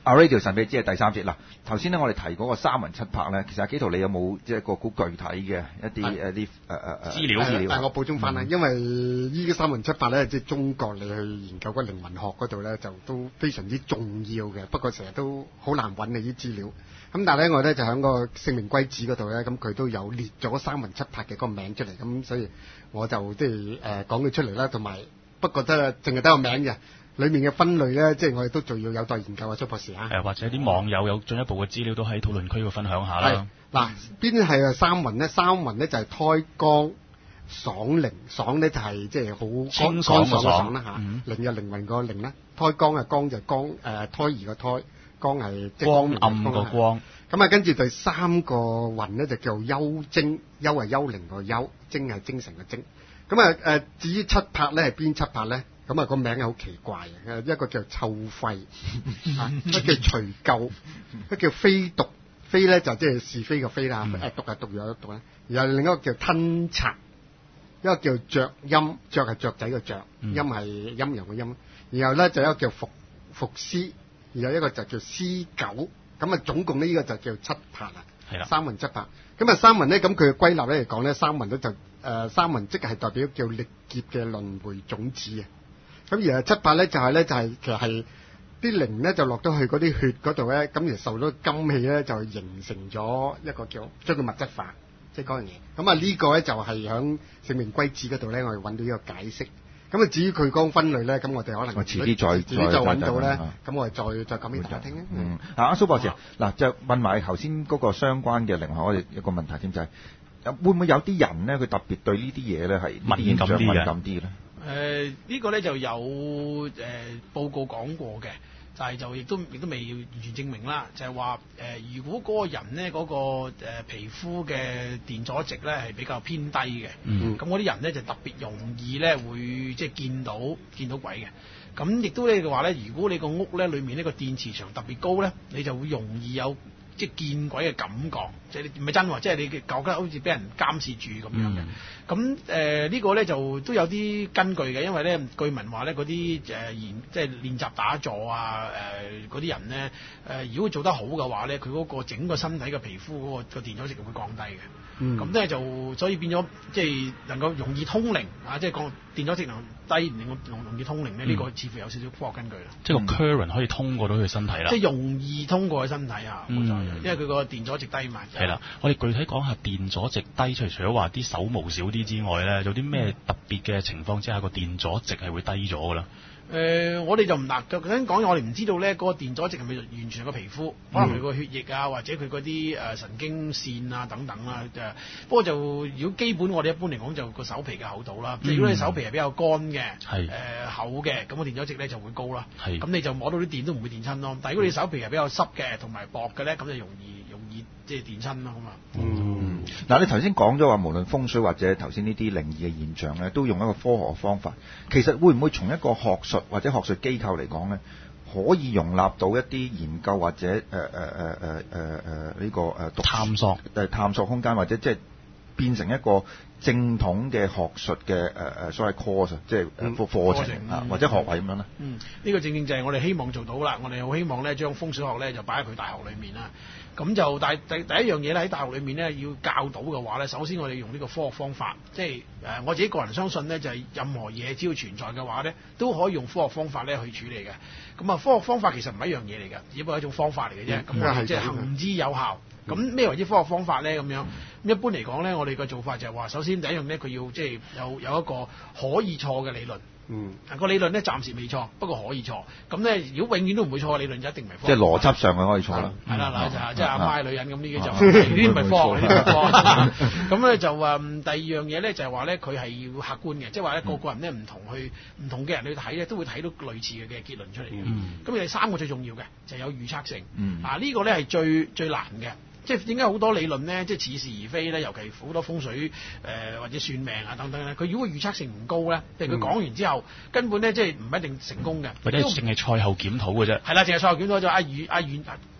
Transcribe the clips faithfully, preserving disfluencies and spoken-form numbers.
阿 Radio 神秘之係第三節嗱，頭先咧我哋提嗰個三魂七魄咧，其實阿紀陶你有冇即係個好具體嘅一啲一啲誒誒誒資料資料？但係我補充翻啦，嗯、因為呢個三魂七魄咧，即係中國你去研究個靈魂學嗰度咧，就都非常之重要嘅。不過成日都好難揾你啲資料。咁但係咧，我咧就喺個聖明歸子嗰度咧，咁佢都有列咗三魂七魄嘅個名出嚟，咁所以我就即係誒講佢出嚟啦，同埋不過得淨係得個名嘅。裏面嘅分類咧，即係我哋都仲要有待研究啊，蘇博士啊。 誒，或者啲網友有進一步嘅資料都喺討論區度分享下啦。 嗱，邊係啊三魂咧？三魂咧就係胎光爽靈，爽咧就係即係好清爽嘅爽啦嚇。靈就靈魂個靈啦，胎光啊光就光誒胎兒個胎，光係光暗個光。 咁啊，跟住第三個魂咧就叫幽精，幽係幽靈個幽，精係精神個精。咁啊誒，至於七魄咧係邊七魄咧？咁啊個名係好奇怪嘅，一個叫臭肺，一個叫除垢，一個叫非毒，非咧就即係是非嘅非啦，誒毒係毒藥嘅毒啦，然後另一個叫吞賊，一個叫雀陰，雀係雀仔嘅雀，陰係陰陽嘅陰，然後咧就一個叫伏伏屍，然後一個就叫屍狗，咁啊總共呢個就叫七魄啦， 係啦， 三魂七魄。咁啊三魂咧，咁佢嘅歸納咧嚟講咧，三魂咧就誒、呃、三魂即係代表叫歷劫嘅輪迴種子啊。咁而係七魄咧就係、是、咧就係、是、其實係啲靈咧就落咗去嗰啲血嗰度咧，咁而受咗金氣咧就形成咗一個叫將佢物質化，即係嗰樣嘢。咁啊呢個咧就係響聖明歸子嗰度咧，我哋揾到呢個解釋。咁啊至於佢講分類咧，咁我哋可能我遲啲再遲啲再揾到咧，咁我哋再再講俾大家聽。 嗯，嗱阿蘇博士，嗱就問埋頭先嗰個相關嘅靈學，我哋一個問題點就係、是，會唔會有啲人咧佢特別對呢啲嘢咧係敏感啲嘅？ 敏感啲咧？ 誒、呃、呢、這個咧就有誒、呃、報告講過嘅，但係就亦都亦都未完全證明啦。就係話誒，如果嗰個人咧嗰、那個、呃、皮膚嘅電阻值咧係比較偏低嘅，咁嗰啲人咧就特別容易咧會即係見到見到鬼嘅。咁亦都咧嘅話咧，如果你個屋咧裏面呢個電磁場特別高咧，你就會容易有即係見鬼嘅感覺，即係唔係真喎，即係你覺得好似俾人監視住咁樣嘅。咁誒呢個咧就都有啲根據嘅，因為咧據聞話咧嗰啲誒研即係練習打坐啊誒嗰啲人咧誒、呃，如果做得好嘅話咧，佢嗰個整個身體嘅皮膚嗰、嗰個個電阻值會降低嘅。咁咧、嗯、就所以變咗即係能夠容易通靈啊，即係講電阻值能低，令我容容易通靈咧，呢、嗯、個似乎有少少科學根據啦。 即係個 current 可以通過到佢身體啦。即係容易通過佢身體啊， 嗯、 因為佢個電阻值低嘛。 係啦，我哋具體講下電阻值低，除除咗話啲手毛少啲之外咧，有啲咩特別嘅情況之下個電阻值係會低咗㗎啦？ 誒、呃，我哋就唔嗱，就頭先講，我哋唔知道咧嗰個電阻值係咪完全個皮膚，可能佢個血液啊，或者佢嗰啲誒神經線啊等等啦。誒，不過就如果基本我哋一般嚟講就個手皮嘅厚度啦。即係、嗯、如果你手皮係比較乾嘅，係誒、呃、厚嘅，咁個電阻值咧就會高啦。係，咁你就摸到啲電都唔會電親咯。但係如果你手皮係比較濕嘅同埋薄嘅咧，咁就容易容易即係電親咯，咁啊。 嗯，嗱、嗯，你頭先講咗話，無論風水或者頭先呢啲靈異嘅現象咧，都用一個科學方法。其實會唔會從一個學術或者學術機構嚟講咧，可以容納到一啲研究或者誒誒誒誒誒誒呢個誒、呃、 探索誒探索空間，或者即係變成一個正統嘅學術嘅誒誒所謂 course，即係誒課課程啊、嗯、或者學位咁樣咧？ 嗯，呢、這個正正就係我哋希望做到啦。我哋好希望咧將風水學咧就擺喺佢大學裏面啦。咁就但係第第一樣嘢咧喺大學裏面咧要教到嘅話咧，首先我哋用呢個科學方法，即係誒我自己個人相信咧就係、是、任何嘢只要存在嘅話咧，都可以用科學方法咧去處理嘅。咁啊，科學方法其實唔係一樣嘢嚟嘅，只不過係一種方法嚟嘅啫。咁、嗯、我哋即係行之有效。咁咩為之科學方法咧？咁樣一般嚟講咧，我哋嘅做法就係話，首先第一樣咧，佢要即係有有一個可以錯嘅理論。嗯，個理論咧暫時未錯，不過可以錯。咁咧，如果永遠都唔會錯嘅理論就一定唔係科學。 即係邏輯上佢可以錯啦。 係啦，嗱就即係阿媽係女人咁呢啲就呢啲唔係科學，呢啲係科學。咁咧就誒第二樣嘢咧就係話咧，佢係要客觀嘅，即係話咧個個人咧唔同去唔同嘅人去睇咧，都會睇到類似嘅嘅結論出嚟嘅。咁第三個最重要嘅就係有預測性。啊呢個咧係最最難嘅。即係點解好多理論咧，即係似是而非咧？尤其好多風水誒、呃、或者算命啊等等咧，佢如果預測性唔高咧，譬如佢講完之後，嗯、根本咧即係唔一定成功嘅。 或者淨係賽後檢討嘅啫。 係啦，淨係賽後檢討就阿預阿預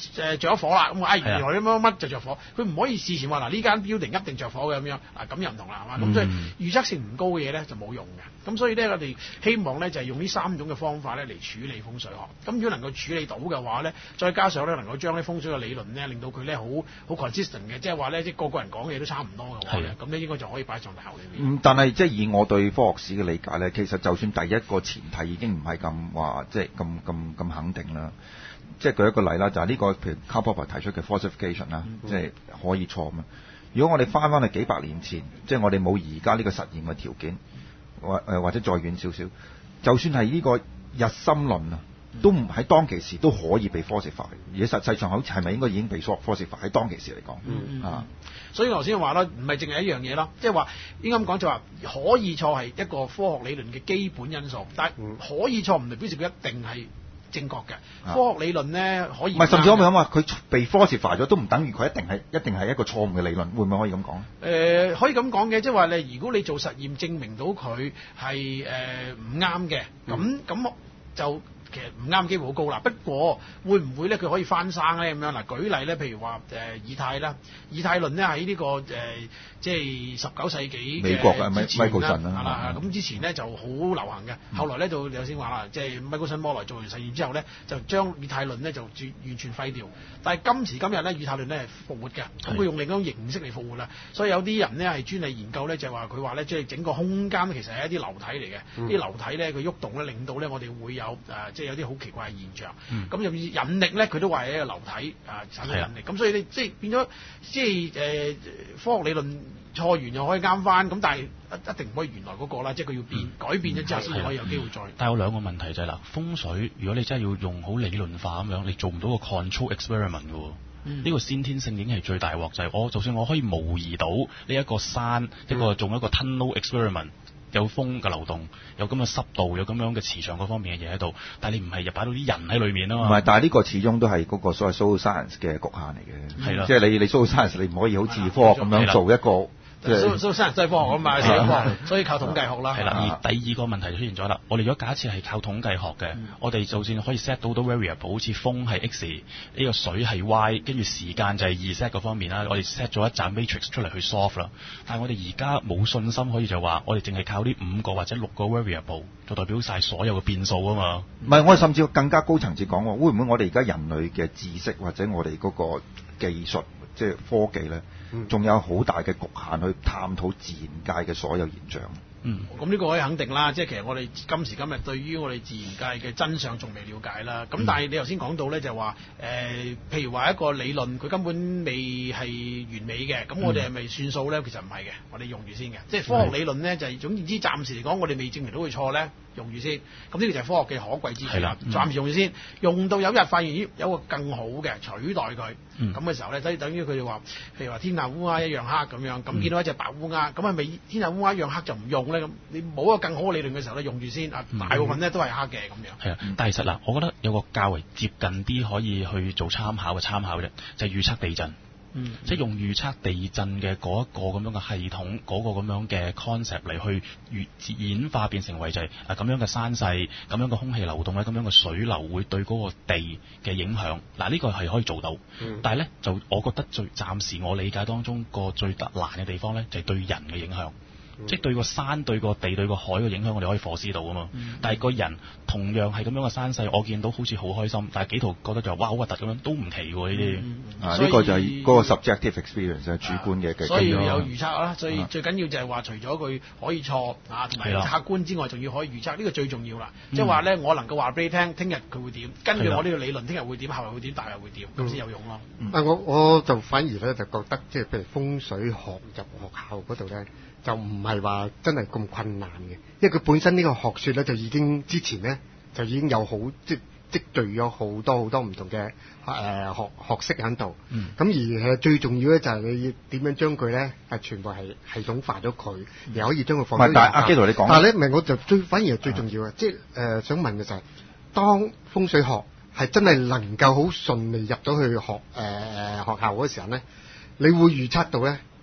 誒着咗火啦，咁啊原來乜乜乜就着火，佢唔可以事前話嗱呢間 building 一定着火嘅咁樣，啊咁又唔同啦，係嘛？咁、嗯、所以預測性唔高嘅嘢咧就冇用嘅。咁所以咧我哋希望咧就係用呢三種嘅方法咧嚟處理風水學。咁如果能夠處理到嘅話咧，再加上咧能夠將啲風水嘅理論咧令到佢咧好好 consistent 嘅，即係話咧即係個個人講嘅嘢都差唔多嘅話咧，咁咧應該就可以擺上大學裏面。 嗯，但係即係以我對科學史嘅理解咧，其實就算第一個前提已經唔係咁話，即係咁咁咁肯定啦。即係舉一個例啦，就係、是、呢個譬如 Karl Popper 提出嘅 falsification 啦、嗯，即係可以錯咁。如果我哋翻翻去幾百年前，即係我哋冇而家呢個實驗嘅條件，或誒或者再遠少少，就算係呢個日心論啊，都唔喺當其時都可以被 falsify，而實際上好似係咪應該已經被 falsify 喺當其時嚟講、 嗯、 啊？ 所以我頭先話啦，唔係淨係一樣嘢咯，即係話應該咁講就話可以錯係一個科學理論嘅基本因素，但係可以錯唔係表示佢一定係正確嘅。科學理論咧可以唔係，甚至可唔可以咁話佢被 falsify 咗都唔等於佢一定係一定係一個錯誤嘅理論，會唔會可以咁講？誒、呃，可以咁講嘅，即係話你如果你做實驗證明到佢係誒唔啱嘅，咁、呃、咁就。其實唔啱機會好高啦，不過會唔會咧佢可以翻生咧咁樣嗱？舉例咧，譬如話誒以太啦，以太論咧喺呢個誒、呃、即係十九世紀美國嘅之前啦， 係啦咁之前咧就好流行嘅、嗯，後來咧就有先話啦，即係米高辛摩來做完實驗之後咧，就將以太論咧就完全廢掉。但係今時今日咧，以太論咧係復活嘅，咁佢用另一種形式嚟復活啦。所以有啲人咧係專係研究咧，就係話佢話咧，即係整個空間其實係一啲流體嚟嘅，啲、嗯、流體咧佢喐動咧，令到咧我哋會有誒、呃、即係有啲好奇怪嘅現象。咁、嗯、甚至引力咧，佢都話係一個流體啊、呃、產生引力。咁所以你即係變咗，即係誒、呃、科學理論錯完又可以啱翻，咁但係一一定唔可以原來嗰個啦，即係佢要變、嗯、改變咗之後先可以有機會再。 但係有兩個問題就係、是、嗱，風水如果你真係要用好理論化咁樣，你做唔到個 control experiment 嘅喎。呢、嗯這個先天性已經係最大鑊，就係、是、我就算我可以模擬到呢一個山，嗯、一個做一個 tunnel experiment，有風嘅流動，有咁嘅濕度，有咁樣嘅磁場嗰方面嘅嘢喺度，但係你唔係入擺到啲人喺裏面啊嘛。唔係， 但係呢個始終都係嗰個所謂 social science 嘅局限嚟嘅。係啦，即係你你 social science 你唔可以好似科學咁樣做一個。 所所以生人真係科學啊嘛，係科學，所以靠統計學啦。 係啦，而第二個問題就出現咗啦。我哋如果假設係靠統計學嘅、嗯，我哋就算可以 set 到好多 variable， 好似風係 x，呢個水係 y， 跟住時間就係二 set 嗰方面啦。我哋 set 咗一紮 matrix 出嚟去 solve 啦。但係我哋而家冇信心可以就話，我哋淨係靠呢五個或者六個 variable 就代表晒所有嘅變數啊嘛。唔係， 我哋甚至更加高層次講喎，會唔會我哋而家人類嘅知識或者我哋嗰個技術，即係科技咧？仲有好大嘅局限去探討自然界嘅所有現象。 嗯，咁呢個可以肯定啦，即係其實我哋今時今日對於我哋自然界嘅真相仲未了解啦。咁、嗯、但係你頭先講到咧，就係話誒，譬如話一個理論佢根本未係完美嘅，咁我哋係咪算數咧？其實唔係嘅，我哋用住先嘅。即係科學理論咧，就係、是、總言之，暫時嚟講，我哋未證明到佢錯咧，用住先。咁呢個就係科學嘅可貴之處啦。暫時用住先，用到有一日發現咦有個更好嘅取代佢，咁、嗯、嘅時候咧，等等於佢哋話，譬如話天下烏鴉一樣黑咁樣，咁見到一隻白烏鴉，咁係咪天下烏鴉一樣黑就唔用咧？咁你冇一個更好嘅理論嘅時候咧，用住先啊，大部分咧都係黑嘅咁樣。係啊， 但係其實嗱，我覺得有個較為接近啲可以去做參考嘅參考啫，就係、是、預測地震。嗯，即係用預測地震嘅嗰一個咁樣嘅系統，嗰、那個咁樣嘅 concept 嚟去演化變成為就係啊咁樣嘅山勢，咁樣嘅空氣流動咧，咁樣嘅水流會對嗰個地嘅影響。嗱、這、呢個係可以做到，嗯、但係咧就我覺得最暫時我理解當中個最難嘅地方咧，就係、是、對人嘅影響。嗯、即係對個山、對個地、對個海嘅影響，我哋可以火知道啊嘛。嗯、但係個人同樣係咁樣嘅山勢，我見到好似好開心，但係幾圖覺得就哇好核突咁樣，都唔奇喎呢啲。 啊，呢、這個就係嗰個 subjective experience 係主觀嘅嘅。 所以要有預測啦，所以最緊要就係話，除咗佢可以錯啊，同埋客觀之外，仲要可以預測，呢、這個最重要啦。即係話咧，我能夠話俾你聽，聽日佢會點，根據我呢個理論，聽日會點，後日會點，大日會點，咁先有用咯。 嗯嗯、但我我就反而咧就覺得，即係譬如風水學入學校嗰度咧。就唔係話真係咁困難嘅，因為佢本身呢個學說咧就已經之前咧就已經有好即積聚咗好多好多唔同嘅誒、呃、學學識喺度。咁、嗯、而係最重要咧就係你要點樣將佢咧係全部係系統化咗佢，又、嗯、可以將佢放喺。 但係阿基圖你講， 但係咧唔係我就最反而係最重要嘅，即係誒、呃、想問嘅就係、是，當風水學係真係能夠好順利入咗去學誒誒、呃、學校嗰時候咧，你會預測到咧？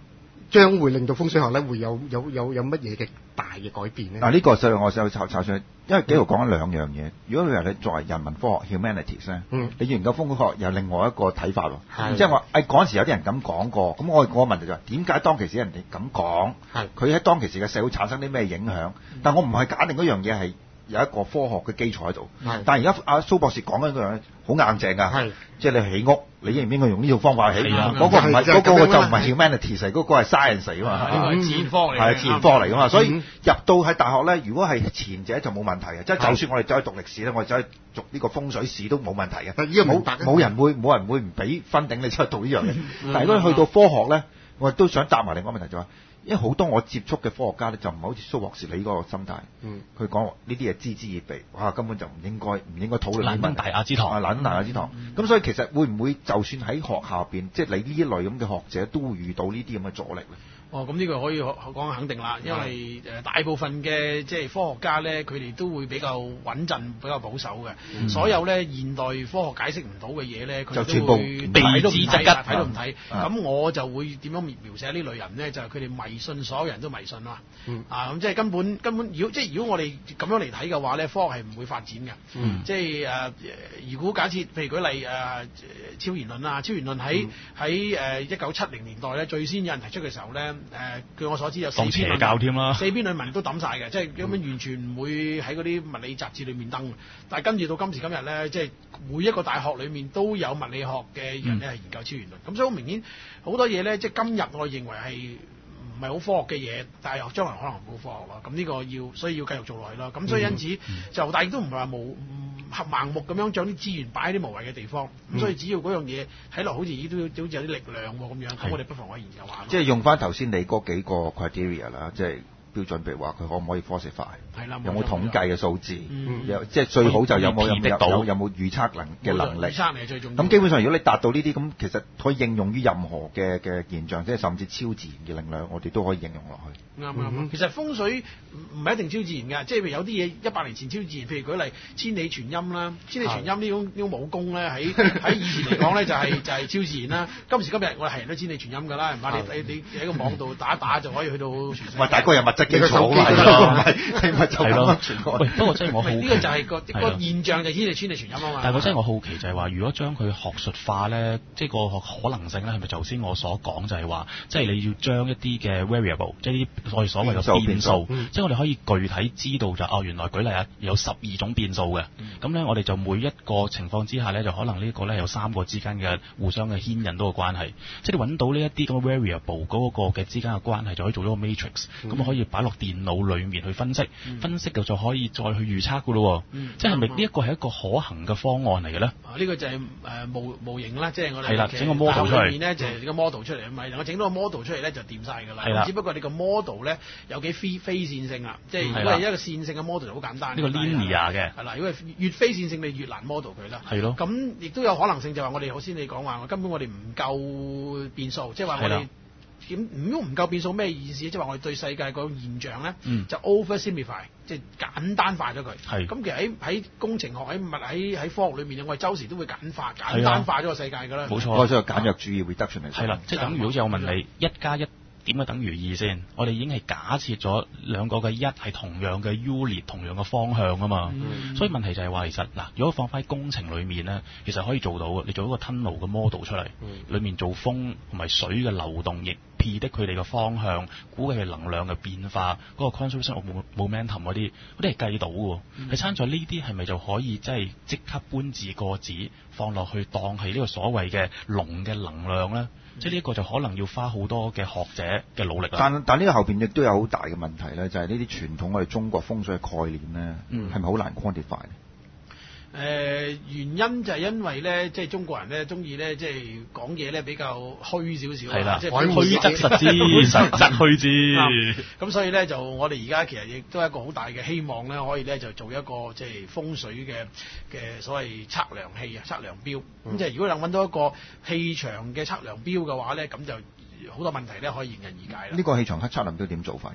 將會令到風水學咧會有有有有乜嘢嘅大嘅改變咧？ 嗱，呢個所以我想查查上，因為紀陶講咗兩樣嘢。如果你話你作為人文科學 humanities 咧， 嗯， 你研究風水學有另外一個睇法喎。 係即係話誒嗰陣時有啲人咁講過，咁我我個問題就係點解當其時人哋咁講？ 係佢喺當其時嘅社會產生啲咩影響？但我唔係假定嗰樣嘢係有一個科學嘅基礎喺度。 係但係而家阿蘇博士講緊嗰樣嘢好硬淨㗎。 係即係你起屋，你應唔應該用呢套方法起？ 係啊嗰個唔係係嗰個就唔就係係 humanities 嚟，嗰個係 science 嚟㗎嘛。 呢個係自然科嚟嘅， 係自然科嚟噶嘛，所以嗯入到喺大學咧，如果係前者就冇問題嘅，即係就算我哋走去讀歷史咧，我哋走去讀呢個風水史都冇問題嘅。 但係呢個冇明白嘅冇人會冇人會唔俾分頂你出去讀呢樣嘢。但係如果你去到科學咧，我亦都想答埋另外一個問題就係，因為好多我接觸嘅科學家咧，就唔係好似蘇博士你嗰個心態。 嗯， 佢講呢啲嘢知之而備，哇根本就唔應該唔應該討論呢啲難登問題。 大雅之堂啊，難登大雅之堂。咁所以其實會唔會就算喺學校入邊，即係你呢一類咁嘅學者都會遇到呢啲咁嘅阻力咧？ 哦，咁呢個可以講肯定啦，因為誒大部分嘅即係科學家咧，佢哋都會比較穩陣、比較保守嘅。 嗯所有咧現代科學解釋唔到嘅嘢咧，佢就全部都會睇都唔睇， 避之則吉睇都唔睇。 啊咁我就會點樣描描寫呢類人咧？就係佢哋迷信，所有人都迷信啊！ 嗯啊，咁即係根本根本，如果即係如果我哋咁樣嚟睇嘅話咧，科學係唔會發展嘅。 嗯即係誒、呃，如果假設譬如舉例誒、呃、超弦論啊，超弦論喺喺誒一九七零年代咧，最先有人提出嘅時候咧，誒、呃、據我所知有四當邪篇論教添啦。 四篇論文都抌晒嘅，即係根本完全唔會喺嗰啲物理雜誌裏面登。但係跟住到今時今日咧，即係每一個大學裏面都有物理學嘅人咧係研究超弦論。咁、所以好明顯好多嘢咧，即係今日我認為係唔係好科學嘅嘢，但係將來可能好科學咯。咁呢個要所以要繼續做落去咯。咁所以因此、就但係亦都唔係話無合盲目咁樣將啲資源擺喺啲無謂嘅地方。咁、 嗯所以只要嗰樣嘢睇落好似咦都好似有啲力量喎咁樣，咁我哋不妨可以研究下咯。 即係用翻頭先你嗰幾個 criteria 啦，即係標準，譬如話佢可唔可以 falsify， 係啦， 有冇統計嘅數字， 嗯有即係最好就有冇有可以撇得到有有冇預測能嘅能力預。測係最重要。 咁基本上，如果你達到呢啲，咁其實可以應用於任何嘅嘅現象，即係甚至超自然嘅力量，我哋都可以應用落去。 啱啱、 嗯其實風水唔唔係一定超自然㗎，即係譬如有啲嘢一百年前超自然，譬如舉例千里傳音啦，千里傳音呢種呢種武功咧，喺喺以前嚟講咧就係、就係、超自然啦。今時今日我哋係人都千里傳音㗎啦，係嘛？你你你喺個網度打一打就可以去到全世界。 喂，大哥有物質基礎你個手機係咯，唔係你咪就咁係咯樣傳過喂，不過真係我好呢個就係個係咯個現象，就係千里千里傳音啊嘛。 但係我真係我好奇就係話，如果將佢學術化咧，即係個可能性咧，係咪頭先我所講就係話，即係你要將一啲嘅 variable，即係啲我哋所謂嘅變數， 嗯即係我哋可以具體知道就哦，原來舉例啊，有十二種變數嘅，咁咧、我哋就每一個情況之下咧，就可能呢個咧有三個之間嘅互相嘅牽引到嘅關係，即係你揾到呢一啲咁嘅 variable 嗰個嘅之間嘅關係，就可以做咗個 matrix，咁、 嗯、 可以擺落電腦裡面去分析， 嗯、 分析就就可以再去預測噶咯， 嗯、 即係咪呢一個係一個可行嘅方案嚟嘅咧？ 啊！呢、這個就係、是、誒、呃、模模型啦，即係我哋係啦整個 model 出嚟裏面咧就係、是、個 model 出嚟，唔係能夠整到個 model 出嚟咧就掂晒㗎啦。 係啦只不過你個 model 咧有幾非非線性啦，即係如係啦果係一個線性嘅 model 就好簡單。 呢個 linear 嘅係啦，如果係越非線性，你越難 model 佢啦。 係咯。 咁亦都有可能性就係話我哋頭先你講話，根本我哋唔夠變數，即係話我哋點唔唔夠變數咩意思？即係話我哋對世界個現象咧、 嗯、 就 over simplify，即係簡單化咗佢。 係。 咁其實喺喺工程學喺物喺喺科學裏面，我哋周時都會簡化簡單化咗個世界㗎啦。 冇錯。 嗰個簡約主義 reduction 嚟。 係啦，即係等於好似我問你一加一點解等於二先？我哋已經係假設咗兩個嘅一係同樣嘅 unit 同樣嘅方向啊嘛。 嗯、 所以問題就係話其實嗱，如果放翻喺工程裡面咧，其實可以做到嘅。你做一個 tunnel 嘅 model 出嚟， 嗯、 裡面做風同埋水嘅流動，亦 predict 佢哋嘅方向，估計佢能量嘅變化，嗰、嗰個 conservation of momentum 嗰啲，嗰啲係計到嘅。係參在呢啲係咪就可以即係即刻搬字過紙放落去當係呢個所謂嘅龍嘅能量咧？即係呢一個就可能要花好多嘅學者嘅努力啦。 但但呢個後邊亦都有好大嘅問題咧，就係呢啲傳統我哋中國風水嘅概念咧，係咪好難 quantify？ 誒、呃、原因就係因為咧，即係中國人咧中意咧，即係講嘢咧比較虛少少， 係啦， 即係虛則實之，實則虛之。 咁所以咧，就我哋而家其實亦都係一個好大嘅希望咧，可以咧就做一個即係風水嘅嘅所謂測量器啊、測量錶。咁、嗯、即係如果能揾到一個氣場嘅測量錶嘅話咧，咁就好多問題咧可以迎刃而解啦。 呢個氣場測量錶點做法㗎？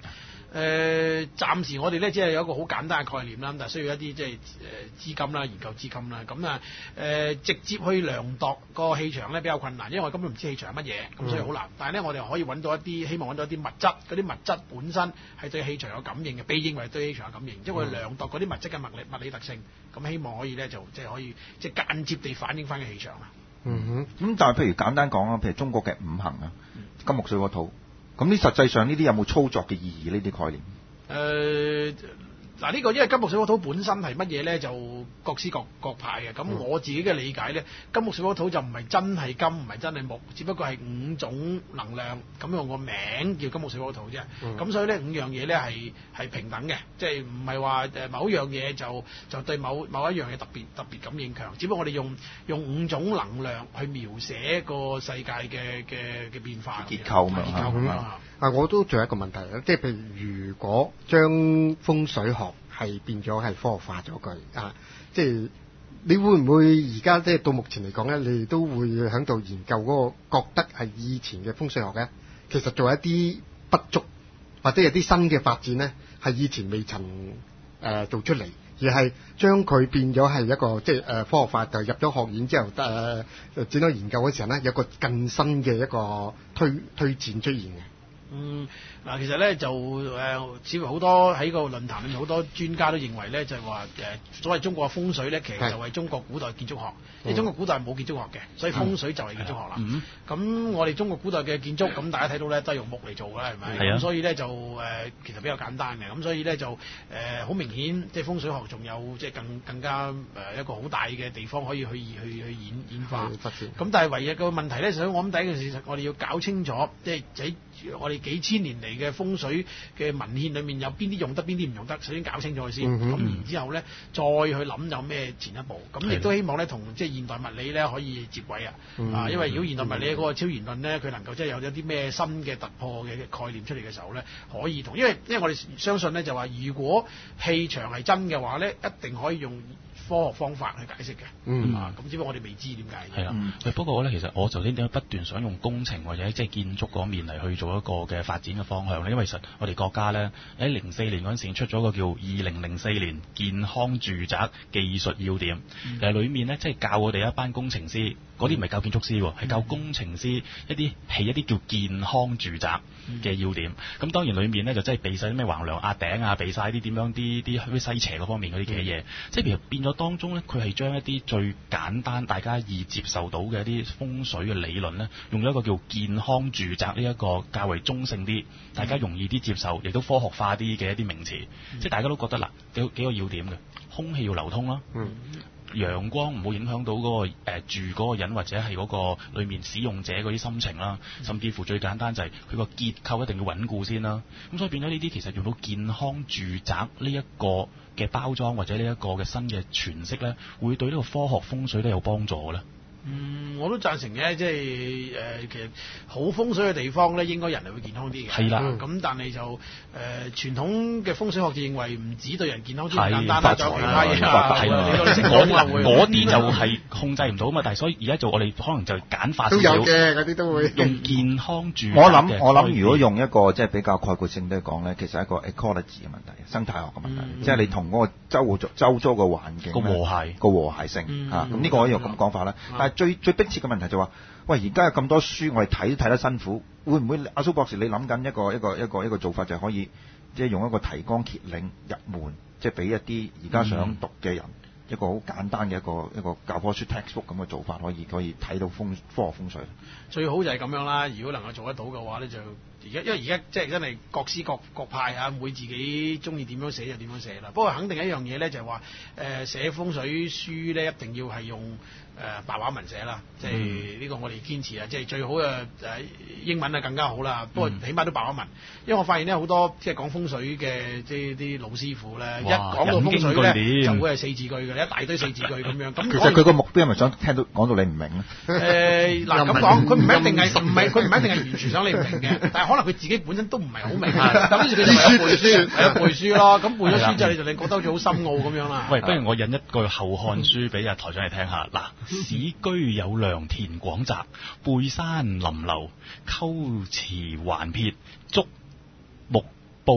誒，暫時我哋咧只係有一個好簡單嘅概念啦，咁但係需要一啲即係誒資金啦、研究資金啦。咁啊誒，直接去量度個氣場咧比較困難，因為我根本唔知氣場係乜嘢，咁所以好難。但係咧，我哋可以揾到一啲，希望揾到一啲物質，嗰啲物質本身係對氣場有感應嘅，被認為對氣場有感應，即係我哋量度嗰啲物質嘅物理物理特性，咁希望可以咧就即係可以即係間接地反映翻嘅氣場啦。 嗯哼，咁但係譬如簡單講啦，譬如中國嘅五行啊，金木水火土，咁呢實際上呢啲有冇操作嘅意義呢啲概念？ 誒嗱呢個因為金木水火土本身係乜嘢咧，就各施各各派嘅。咁我自己嘅理解咧，金木水火土就唔係真係金，唔係真係木，只不過係五種能量，咁用個名叫金木水火土啫。咁、嗯、所以咧五樣嘢咧係係平等嘅，即係唔係話誒某樣嘢就就對某某一樣嘢特別特別感應強。只不過我哋用用五種能量去描寫個世界嘅嘅嘅變化結構嘛。 結構啊！ 啊，我都仲有一個問題啊，即係譬如如果將風水學係變咗係科學化咗佢啊，即係你會唔會而家即係到目前嚟講咧，你哋都會喺度研究嗰個覺得係以前嘅風水學咧，其實做一啲不足，或者有啲新嘅發展咧，係以前未曾誒、呃、做出嚟，而係將佢變咗係一個即係誒、呃、科學化，就入咗學院之後誒展開研究嘅時候咧，有個更新嘅一個推推薦出現嘅。 嗯，嗱，其實咧就誒、呃，似乎好多喺個論壇裏面好多專家都認為咧，就係話誒，所謂中國嘅風水咧，其實就係中國古代建築學。因為中國古代冇建築學嘅，所以風水就係建築學啦。咁、嗯、我哋中國古代嘅建築，咁大家睇到咧都係用木嚟做㗎啦，係咪？咁所以咧就誒、呃，其實比較簡單嘅。咁所以咧就誒，好、呃、明顯，即係風水學仲有即係更更加誒、呃、一個好大嘅地方可以去去去演演化。咁但係唯一個問題咧，所以我諗第一件事，我哋要搞清楚，即係喺我哋幾千年嚟嘅風水嘅文獻裏面有邊啲用得，邊啲唔用得，首先搞清楚佢先。咁、嗯、然之後咧，再去諗有咩前一步。咁亦都希望咧，同即係現代物理咧可以接軌啊！嗯、啊，因為如果現代物理嗰個超弦論咧，佢能夠即係有咗啲咩新嘅突破嘅概念出嚟嘅時候咧，可以同，因為因為我哋相信咧就話，如果氣場係真嘅話咧，一定可以用科學方法去解釋嘅。嗯啊，咁只不過我哋未知點解。係啦、嗯， 不過咧，其實我頭先點解不斷想用工程或者即係建築嗰面嚟去做一個嘅發展嘅方向咧？因為其實我哋國家咧喺零四年嗰陣時出咗個叫二零零四年健康住宅技術要點，嗯、其實裡面咧即係教我哋一班工程師，嗰啲唔係教建築師喎，係教工程師一啲起一啲叫健康住宅嘅要點。咁、嗯、當然裡面咧就真係避晒啲咩橫梁壓頂啊，避晒啲點樣啲啲西斜嗰方面嗰啲嘅嘢，即係譬如變咗當中咧，佢係將一啲最簡單大家易接受到嘅一啲風水嘅理論咧，用咗一個叫健康住宅呢一個較為中性啲、大家容易啲接受，亦都科學化啲嘅一啲名詞，嗯、即係大家都覺得嗱，幾幾個要點嘅，空氣要流通啦。嗯陽光唔好影響到嗰、嗰個、呃、住嗰個人或者係嗰個裏面使用者嗰啲心情啦，甚至乎最簡單就係佢個結構一定要穩固先啦。咁所以變咗呢啲其實用到健康住宅呢一個嘅包裝或者呢一個嘅新嘅詮釋咧，會對呢個科學風水都有幫助嘅咧。 嗯，我都贊成嘅，即係誒、呃，其實好風水嘅地方咧，應該人係會健康啲嘅。係啦，咁、嗯、但係就誒、呃、傳統嘅風水學就認為唔止對人健康，咁簡單啦，仲有其他嘢啊。係啦，嗰啲就係控制唔到啊嘛。但係所以而家做我哋可能就簡化少少。都有嘅，嗰啲都會用健康住。 我諗我諗，如果用一個即係比較概括性啲講咧，其實係一個 ecology 嘅問題，生態學嘅問題，嗯、即係你同嗰個周周遭嘅環境個和諧個和諧性嚇。咁呢個可以用咁講法啦。但係最最迫切嘅問題就話、是，喂，而家有咁多書，我哋睇都睇得辛苦，會唔會阿蘇博士你諗緊一個一個一個一個做法，就係可以即係用一個提綱挈領入門，即係俾一啲而家想讀嘅人、嗯、一個好簡單嘅一個一個教科書 textbook 咁嘅做法，可以可以睇到風科學風水。 最好就係咁樣啦，如果能夠做得到嘅話咧，就而家因為而家即係真係各施各各派啊，每自己中意點樣寫就點樣寫啦。不過肯定一樣嘢咧，就係話誒寫風水書咧，一定要係用誒、呃、白話文寫啦，即係呢個我哋堅持啊，即係最好嘅誒、呃、英文啊更加好啦。不過起碼都白話文，因為我發現咧好多即係講風水嘅即係啲老師傅咧，一講到風水咧就會係四字句嘅，一大堆四字句咁樣。咁其實佢個目標係咪想聽到講到你唔明咧？ 誒嗱咁講，佢唔一定係唔係佢唔一定係完全想你唔明嘅，但係可能佢自己本身都唔係好明。咁於是佢就係背書，係啊背書咯。咁背咗書之後，你就你覺得好似好深奧咁樣啦。 喂，不如我引一句後漢書俾阿台長嚟聽下。嗱，史居有良田廣澤，背山林流，溝池環撇，竹木布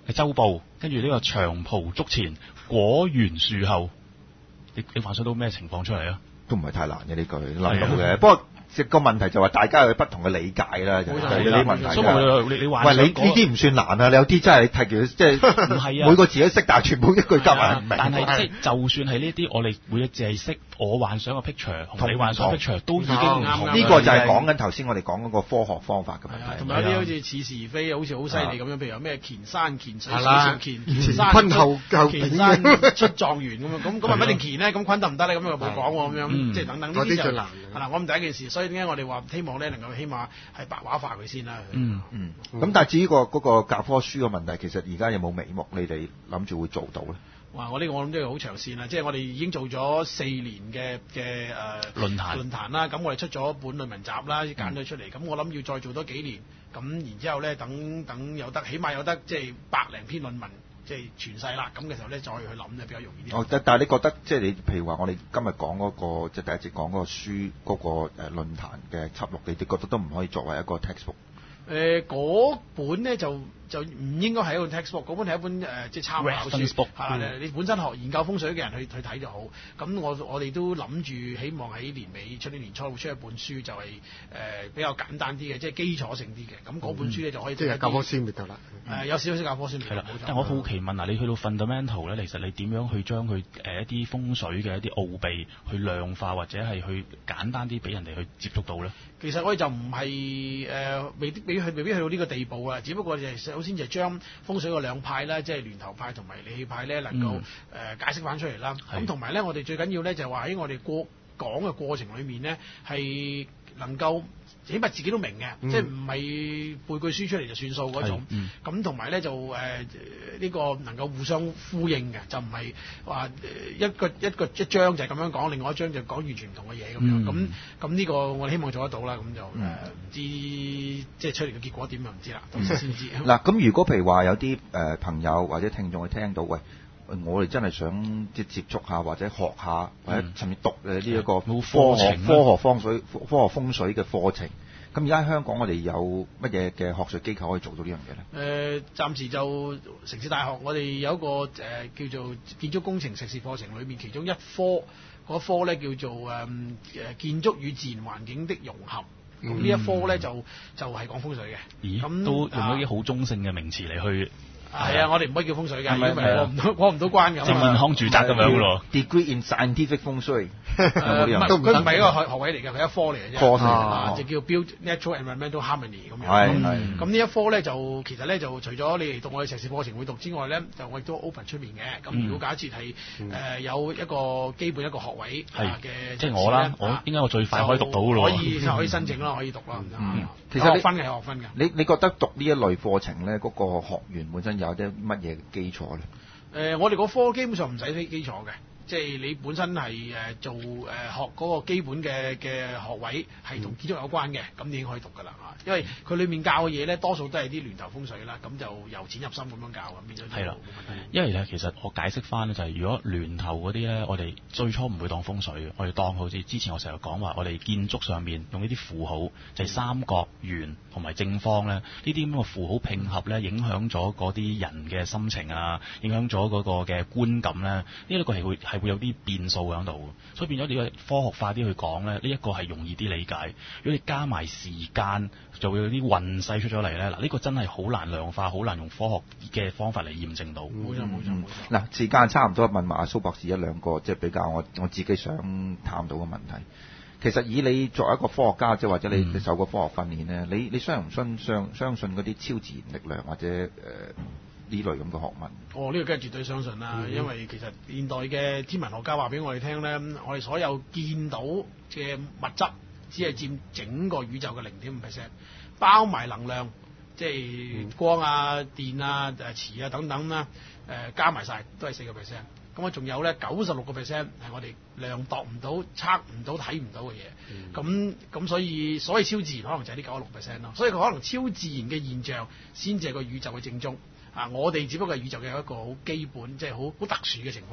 係周報，跟住呢個長蒲竹前，果園樹後，你你幻想到咩情況出嚟啊？ 都唔係太難嘅呢句諗到嘅，不過。即個問題就話大家有不同嘅理解啦，就係呢啲問題。 所以你你話， 喂，你呢啲唔算難啊，你有啲真係你睇住即係唔係啊， 每個字都識，但係全部一句夾埋唔明。 但係即係就算係呢啲，我哋每一字係識，我幻想個 picture 同你幻想個 picture 都已經唔同。 呢個就係講緊頭先我哋講嗰個科學方法嘅問題。 同埋有啲好似似是而非，好似好犀利咁樣，譬如有咩乾山乾水水上乾， 乾山坤後乾山出狀元咁樣，咁咁係咪一定乾咧？咁坤得唔得咧？咁又冇講喎，咁樣即係等等呢啲就係啦。我諗第一件事，所以點解我哋話希望咧能夠起碼係白話化佢先啦。 嗯嗯。咁但係至於個嗰個教科書嘅問題，其實而家有冇眉目？你哋諗住會做到咧？ 哇！我呢個我諗都要好長線啦，即係我哋已經做咗四年嘅嘅誒論壇論壇啦，咁我哋出咗本論文集啦，揀咗出嚟，咁、嗯、我諗要再做多幾年，咁然之後咧，等等有得，起碼有得即係百零篇論文，即係傳世啦，咁嘅時候咧，再去諗咧比較容易啲。 哦，但但係你覺得即係你譬如話我哋今日講嗰個即係第一節講嗰個書嗰、嗰個誒論壇嘅輯錄，你哋覺得都唔可以作為一個 textbook？ 誒嗰、呃、本咧就就唔應該係一個 textbook，嗰本係一本誒、呃、即係參考書，係、嗯、你本身學研究風水嘅人去去睇就好。咁我我哋都諗住希望喺年尾出年年初會出一本書，就係、是、誒、呃、比較簡單啲嘅，即係基礎性啲嘅。咁嗰本書咧就可以即係、嗯、 教科書咪得啦。誒、 嗯呃、有少少教科書。係啦， 但我好奇問嗱，你去到 fundamental 咧，其實你點樣去將佢誒一啲風水嘅一啲奧秘去量化，或者係去簡單啲俾人哋去接觸到咧？ 其實我哋就唔係誒未必未必去未必去到呢個地步啊，只不過就係首先就係將風水個兩派啦，即係巒頭派同埋理氣派咧，能夠誒、嗯呃、解釋翻出嚟啦。咁同埋咧，我哋最緊要咧就係話喺我哋過講嘅過程裏面咧，係能夠起碼自己都明嘅、嗯，即係唔係背句書出嚟就算數嗰種。咁同埋咧就誒呢、呃這個能夠互相呼應嘅，就唔係話一個一個一章就係咁樣講，另外一章就講完全唔同嘅嘢咁樣。咁咁呢個我哋希望做得到啦。咁就誒唔、呃、知即係出嚟嘅結果點就唔知啦，到時先知。 嗱，咁如果譬如話有啲誒、呃、朋友或者聽眾去聽到，喂，我哋真係想即係接觸下或者學下或者甚至讀誒呢一個科學科學風水科學風水嘅課程。咁而家喺香港，我哋有乜嘢嘅學術機構可以做到呢樣嘢咧？誒、 呃，暫時就城市大學，我哋有一個誒、呃、叫做建築工程碩士課程裏面，其中一科嗰科咧叫做誒誒、呃、建築與自然環境的融合。咁、嗯、呢一科咧就就係、是、講風水嘅。 咦？咁都用一啲好中性嘅名詞嚟去。 係啊，我哋唔可以叫風水㗎，因為過唔到過唔到關㗎。 即係健康住宅咁樣咯。 Degree in scientific 風水， 佢唔係一個學學位嚟嘅，佢一科嚟嘅啫。 科啊，就叫 Build Natural Environmental Harmony 咁樣。 係係。 咁呢一科咧就其實咧就除咗你嚟讀我哋碩士課程會讀之外咧，就我亦都 open 出面嘅。咁、嗯、如果假設係誒、嗯呃、有一個基本一個學位嘅， 即係我啦，我應該我最快可以讀到㗎咯。 可以可以申請啦，可以讀啦。 嗯，其實學分嘅學分㗎。 你你覺得讀呢一類課程咧，嗰、那個學員本身有啲乜嘢基礎咧？ 誒、呃，我哋嗰科基本上唔使非基礎嘅，即係你本身係誒做誒學嗰個基本嘅嘅學位係同建築有關嘅，咁、嗯、你已經可以讀㗎啦嚇。因為佢裡面教嘅嘢咧，多數都係啲巒頭風水啦，咁就由淺入深咁樣教咁變咗。係啦， 因為咧其實我解釋翻咧就係、是，如果巒頭嗰啲咧，我哋最初唔會當風水，我哋當好似之前我成日講話，我哋建築上面用呢啲符號，就係、是、三角、圓同埋正方咧，呢啲咁嘅符號拼合咧，影響咗嗰啲人嘅心情啊，影響咗嗰個嘅觀感咧，呢、這、一個係會係會有啲變數喺度，所以變咗你個科學化啲去講咧，呢、這、一個係容易啲理解。如果你加埋時間，就會有啲運勢出咗嚟咧。嗱，呢個真係好難量化，好難用科學嘅方法嚟驗證到。 冇錯冇錯冇錯。 嗱、嗯，時間差唔多，問埋阿蘇博士一兩個即係比較我我自己想探討嘅問題。其實以你作為一個科學家，即係或者你你受過科學訓練咧、嗯，你你相唔相相相信嗰啲超自然力量或者誒呢、呃、類咁嘅學問？ 哦，呢、這個梗係絕對相信啦、嗯，因為其實現代嘅天文學家話俾我哋聽咧，我哋所有見到嘅物質，只係佔整個宇宙嘅零點五 percent， 包埋能量，即係光啊、電啊、誒磁啊等等啦，誒加埋晒都係四個 percent。咁啊，仲有咧九十六個 percent 係我哋量度唔到、測唔到、睇唔到嘅嘢。咁、嗯、咁所以所謂超自然可能就係呢九十六 percent 咯。所以佢可能超自然嘅現象先至係個宇宙嘅正宗。啊，我哋只不過係宇宙嘅一個好基本，即係好好特殊嘅情況。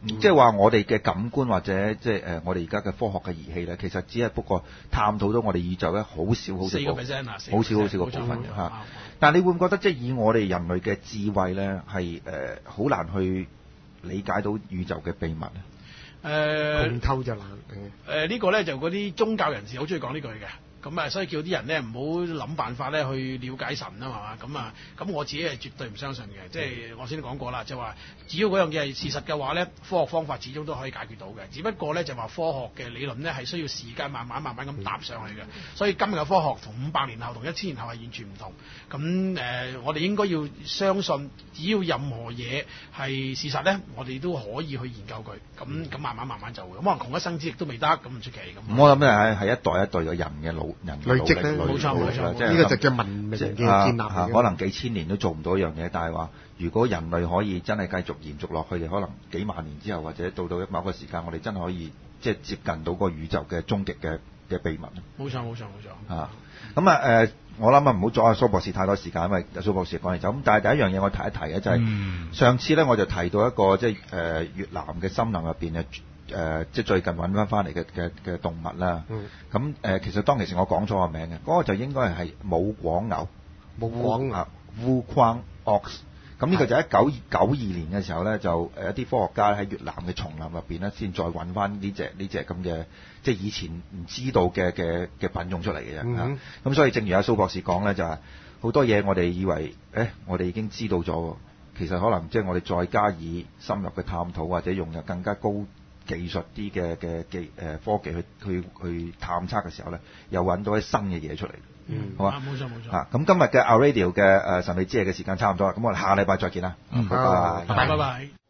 即係話我哋嘅感官或者即係誒我哋而家嘅科學嘅儀器咧，其實只係不過探討到我哋宇宙咧好少好少四個 percent 啊， 好少好少個部分嚇。但係你會唔會覺得即係以我哋人類嘅智慧咧，係誒好難去理解到宇宙嘅秘密咧？ 誒， 通透就難。 誒呢個咧就嗰啲宗教人士好中意講呢句嘅。咁啊，所以叫啲人咧唔好諗辦法咧去了解神啊嘛，咁啊，咁我自己係絕對唔相信嘅，即係我先都講過啦，就話只要嗰樣嘢係事實嘅話咧，科學方法始終都可以解決到嘅，只不過咧就話科學嘅理論咧係需要時間慢慢慢慢咁搭上去嘅，所以今日嘅科學同五百年後同一千年後係完全唔同，咁誒、呃、我哋應該要相信，只要任何嘢係事實咧，我哋都可以去研究佢，咁咁慢慢慢慢就會，可能窮一生之力都未得，咁唔出奇咁。 我諗咧係係一代一代嘅人嘅腦。 累積咧， 冇錯冇錯， 呢個就叫文明嘅建立、啊、 可能幾千年都做唔到一樣嘢，但係話如果人類可以真係繼續延續落去，可能幾萬年之後或者到到某個時間，我哋真係可以即係接近到個宇宙嘅終極嘅嘅秘密。 冇錯冇錯冇錯。 啊，咁啊誒，我諗啊唔好阻阿蘇博士太多時間，因為蘇博士講嚟走。咁但係第一樣嘢我提一提嘅就係、是嗯、上次咧我就提到一個即係誒越南嘅森林入邊嘅。誒、呃，即係最近揾翻翻嚟嘅嘅嘅動物啦。咁誒、嗯，其實當其時我講咗個名嘅，嗰、那個就應該係冇廣牛， 冇廣牛烏框 ox。咁呢個就喺九九二年嘅時候咧，就誒一啲科學家喺越南嘅叢林入邊咧，先再揾翻呢隻呢隻咁嘅，即係以前唔知道嘅嘅嘅品種出嚟嘅啫。咁、嗯、所以正如阿蘇博士講咧，就係、是、好多嘢我哋以為，誒我哋已經知道咗，其實可能即係我哋再加以深入嘅探討，或者用入更加高技術啲嘅嘅技誒科技去去去探測嘅時候咧，又揾到啲新嘅嘢出嚟。 嗯， 好嘛？ 冇錯冇錯。 嚇，咁今日嘅 Our Radio 嘅誒神秘之夜嘅時間差唔多啦，咁我哋下禮拜再見啦。 嗯， 拜拜， 拜拜。